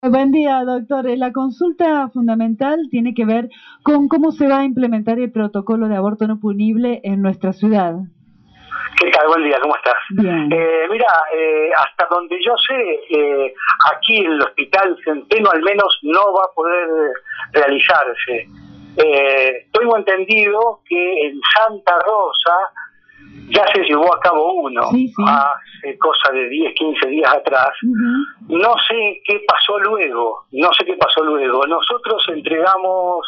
Buen día, doctor. La consulta fundamental tiene que ver con cómo se va a implementar el protocolo de aborto no punible en nuestra ciudad. ¿Qué tal? Buen día, ¿cómo estás? Bien. Mira, hasta donde yo sé, aquí en el Hospital Centeno al menos no va a poder realizarse. Tengo entendido que en Santa Rosa ya se llevó a cabo uno, sí. hace cosa de 10, 15 días atrás. No sé qué pasó luego, Nosotros entregamos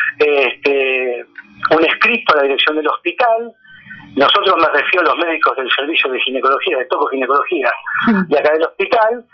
un escrito a la dirección del hospital. Nosotros, me refiero a los médicos del servicio de ginecología, de tocoginecología, de acá del hospital,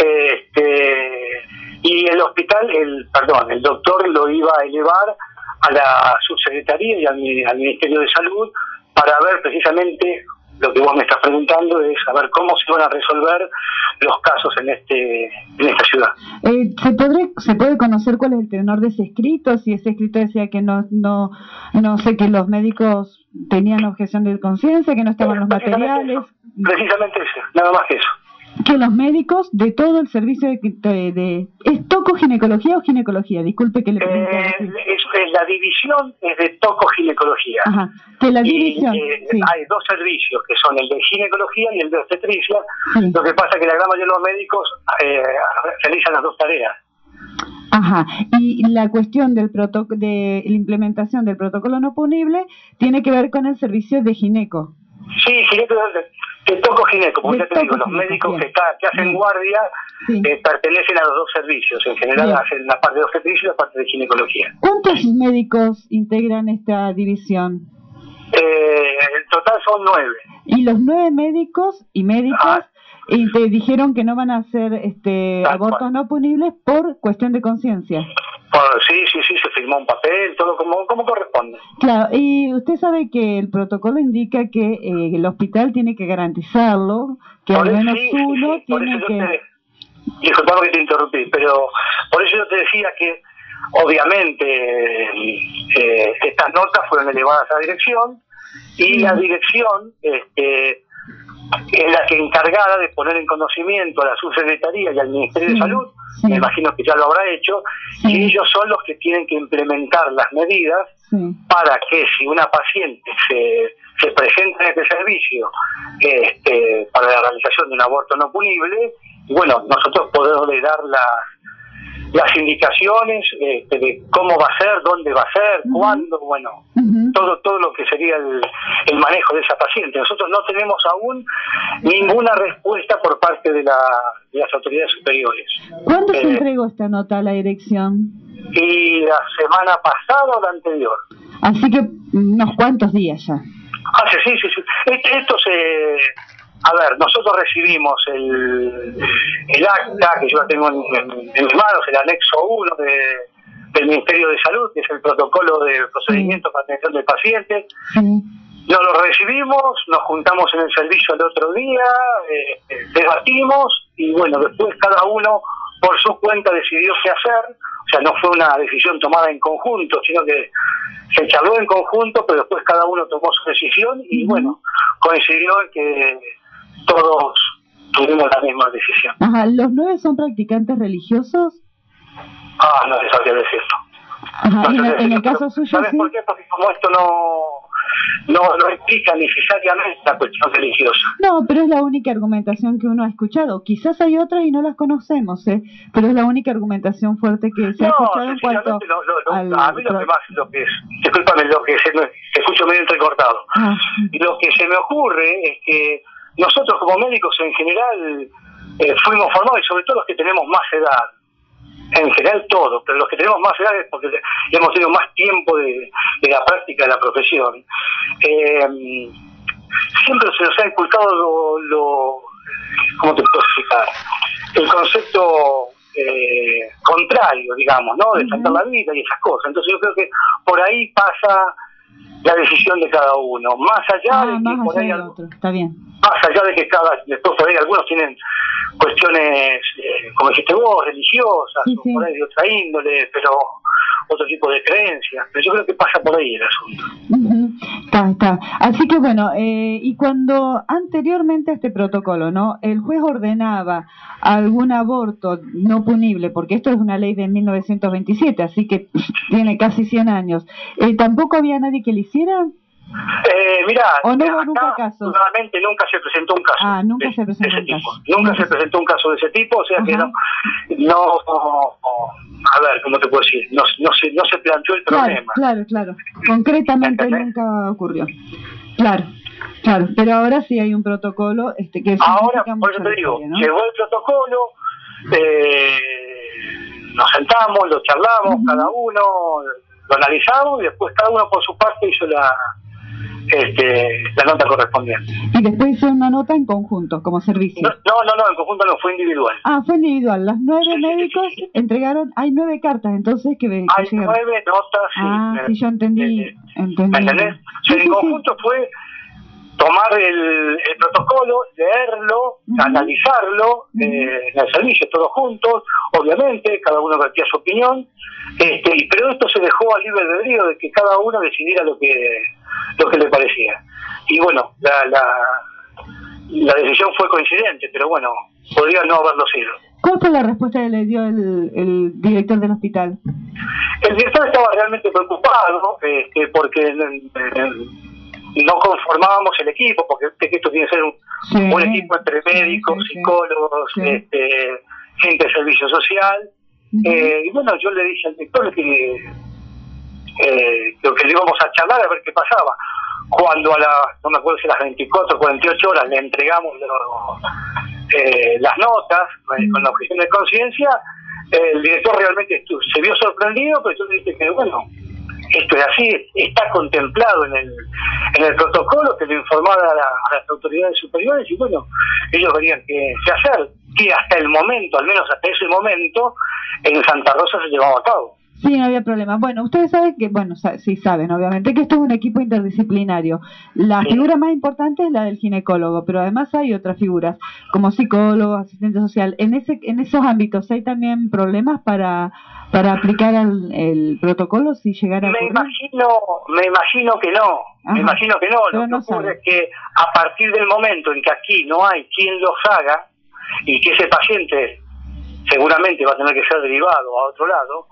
y el hospital, el doctor lo iba a elevar a la subsecretaría y al Ministerio de Salud para ver precisamente lo que vos me estás preguntando, es saber cómo se van a resolver los casos en esta ciudad. ¿Se puede conocer cuál es el tenor de ese escrito? Si ese escrito decía que no sé, que los médicos tenían objeción de conciencia, que no estaban los materiales. Precisamente eso, nada más que eso. Que los médicos de todo el servicio ¿es tocoginecología o ginecología? Disculpe que le pregunte. La división es de tocoginecología. Ajá. Que la división. Hay dos servicios, que son el de ginecología y el de obstetricia. Sí. Lo que pasa es que la gran mayoría de los médicos realizan las dos tareas. Ajá. Y la cuestión de la implementación del protocolo no punible tiene que ver con el servicio de gineco. Sí, que tocogineco, porque ya te digo, los médicos que hacen guardia pertenecen a los dos servicios. En general hacen la parte de obstetricia y la parte de ginecología. ¿Cuántos médicos integran esta división? En total son 9. ¿Y los 9 médicos y médicas te dijeron que no van a hacer abortos no punibles por cuestión de conciencia? Sí, se firmó un papel, todo como corresponde. Claro, y usted sabe que el protocolo indica que el hospital tiene que garantizarlo, que al menos uno tiene que... Disculpame que te interrumpí, pero por eso yo te decía que obviamente estas notas fueron elevadas a la dirección y la dirección es la que encargada de poner en conocimiento a la subsecretaría y al Ministerio de Salud, me imagino que ya lo habrá hecho, y ellos son los que tienen que implementar las medidas para que si una paciente se presenta en este servicio para la realización de un aborto no punible, bueno, nosotros podemos dar las indicaciones de cómo va a ser, dónde va a ser, cuándo, bueno, todo lo que sería el manejo de esa paciente. Nosotros no tenemos aún ninguna respuesta por parte de las autoridades superiores. ¿Cuándo se entregó esta nota a la dirección? Y la semana pasada o la anterior. Así que unos cuantos días ya. Sí. Esto a ver, nosotros recibimos el acta, que yo la tengo en mis manos, el anexo 1 del Ministerio de Salud, que es el protocolo de procedimiento para atención del paciente. Nos lo recibimos, nos juntamos en el servicio el otro día, debatimos y bueno, después cada uno por su cuenta decidió qué hacer. O sea, no fue una decisión tomada en conjunto, sino que se charló en conjunto, pero después cada uno tomó su decisión y bueno, coincidió en que todos tuvimos la misma decisión. Ajá, ¿los 9 son practicantes religiosos? No les sabría decirlo. Ajá, en el caso suyo, ¿sabes por qué? Porque como esto no implica necesariamente la cuestión religiosa. No, pero es la única argumentación que uno ha escuchado. Quizás hay otras y no las conocemos, pero es la única argumentación fuerte que se ha escuchado en cuanto a mí discúlpame, te escucho medio entrecortado. Lo que se me ocurre es que nosotros como médicos en general fuimos formados, y sobre todo los que tenemos más edad, en general todos, pero los que tenemos más edad es porque hemos tenido más tiempo de la práctica de la profesión. Siempre se nos ha inculcado ¿cómo te puedo explicar? El concepto contrario, digamos, ¿no? De salvar la vida y esas cosas. Entonces yo creo que por ahí pasa la decisión de cada uno, más allá de que por ahí está bien. Más allá de que después por ahí algunos tienen cuestiones, como dijiste vos, religiosas, o por ahí de otra índole, pero otro tipo de creencias, pero yo creo que pasa por ahí el asunto. Está. Así que bueno, y cuando anteriormente a este protocolo, ¿no? El juez ordenaba algún aborto no punible, porque esto es una ley de 1927, así que tiene casi 100 años, ¿tampoco había nadie que le hiciera? Mirá, ¿O no hubo acá, nunca caso? nuevamente nunca se presentó un caso Nunca se presentó de ese un tipo. caso. Nunca se presentó un caso de ese tipo, o sea que Ajá. a ver, ¿cómo te puedo decir? No se planteó el problema. Claro. Concretamente nunca ocurrió. Claro. Pero ahora sí hay un protocolo que ahora, por eso te digo, ¿no? llegó el protocolo, nos sentamos, lo charlamos, cada uno, lo analizamos y después cada uno por su parte hizo la nota correspondiente. Y después hizo una nota en conjunto, como servicio. No, en conjunto no, fue individual. Fue individual. Las 9 médicos entregaron, hay 9 cartas entonces que hay llegaron. 9 notas, sí, yo entendí. ¿Me entendés? En conjunto fue tomar el protocolo, leerlo, analizarlo, en el servicio, todos juntos, obviamente, cada uno vertía su opinión, pero esto se dejó a libre albedrío de que cada uno decidiera lo que le parecía. Y bueno, la decisión fue coincidente, pero bueno, podría no haberlo sido. ¿Cuál fue la respuesta que le dio el director del hospital? El director estaba realmente preocupado, porque no conformábamos el equipo, porque esto tiene que ser un equipo entre médicos, psicólogos, gente de servicio social. Y bueno, yo le dije al director que le íbamos a charlar a ver qué pasaba. Cuando no me acuerdo si a las 24 o 48 horas le entregamos las notas con la objeción de conciencia, el director realmente se vio sorprendido, pero yo le dije que bueno, esto es así, está contemplado en el protocolo, que lo informara a las autoridades superiores y bueno, ellos verían qué hacer, que hasta el momento, al menos hasta ese momento, en Santa Rosa se llevaba a cabo. Sí, no había problema. Bueno, ustedes saben que, sí saben, obviamente, que esto es un equipo interdisciplinario. La figura más importante es la del ginecólogo, pero además hay otras figuras, como psicólogo, asistente social. En esos ámbitos, ¿hay también problemas para aplicar el protocolo si llegara a ocurrir? Me imagino que no. Ajá. Me imagino que no. Lo que ocurre es que a partir del momento en que aquí no hay quien los haga y que ese paciente seguramente va a tener que ser derivado a otro lado,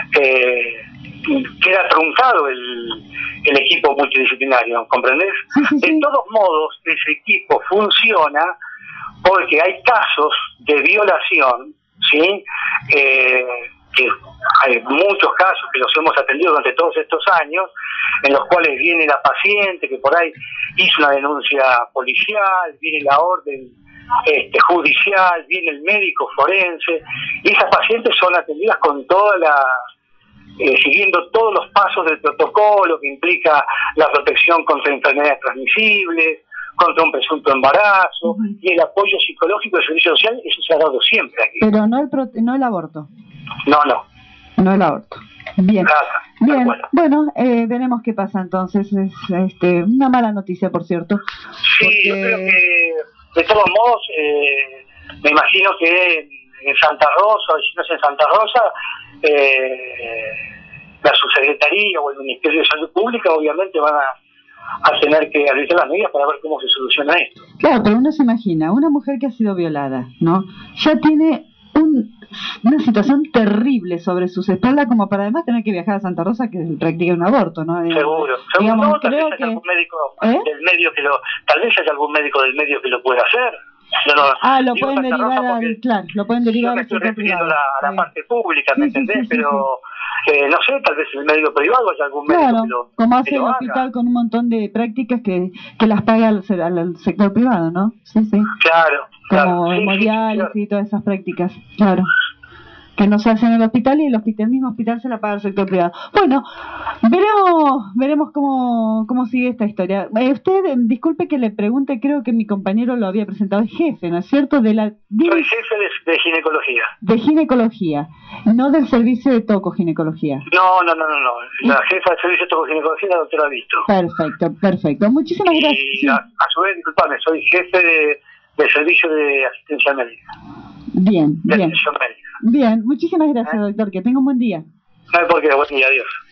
queda truncado el equipo multidisciplinario, ¿comprendés? Sí. De todos modos, ese equipo funciona porque hay casos de violación, ¿sí? Que hay muchos casos que los hemos atendido durante todos estos años, en los cuales viene la paciente que por ahí hizo una denuncia policial, viene la orden judicial, viene el médico forense, y esas pacientes son atendidas con siguiendo todos los pasos del protocolo que implica la protección contra enfermedades transmisibles, contra un presunto embarazo, y el apoyo psicológico del servicio social. Eso se ha dado siempre aquí. Pero no el aborto. No el aborto. Bien. Bien. Bueno, veremos qué pasa entonces. Es una mala noticia, por cierto. Sí, porque yo creo que de todos modos, me imagino que en Santa Rosa, o si no es en Santa Rosa, la subsecretaría o el Ministerio de Salud Pública obviamente van a tener que realizar las medidas para ver cómo se soluciona esto. Claro, pero uno se imagina, una mujer que ha sido violada, ¿no? Ya tiene una situación terrible sobre sus espaldas como para además tener que viajar a Santa Rosa que practique un aborto, ¿no? Seguro. Digamos, tal vez haya algún médico del medio tal vez haya algún médico del medio que lo pueda hacer. Lo pueden derivar lo pueden derivar al sector privado. A la parte pública, ¿me entendés? Pero no sé, tal vez el medio privado haya algún médico que lo como hace el hospital con un montón de prácticas que las paga al sector privado, ¿no? Sí. Claro. Como hemodiálisis y todas esas prácticas, claro. Que no se hace en el hospital y el mismo hospital se la paga el sector privado. Bueno, veremos cómo sigue esta historia. Usted, disculpe que le pregunte, creo que mi compañero lo había presentado, es jefe, ¿no es cierto? Soy jefe de ginecología. De ginecología, no del servicio de tocoginecología. No. La jefa del servicio de tocoginecología es la doctora Visto. Perfecto. Muchísimas gracias. Y a su vez, disculpame, soy jefe del servicio de asistencia médica. Bien. Atención médica. Bien, muchísimas gracias, doctor. Que tenga un buen día. No hay por qué, buen día, adiós.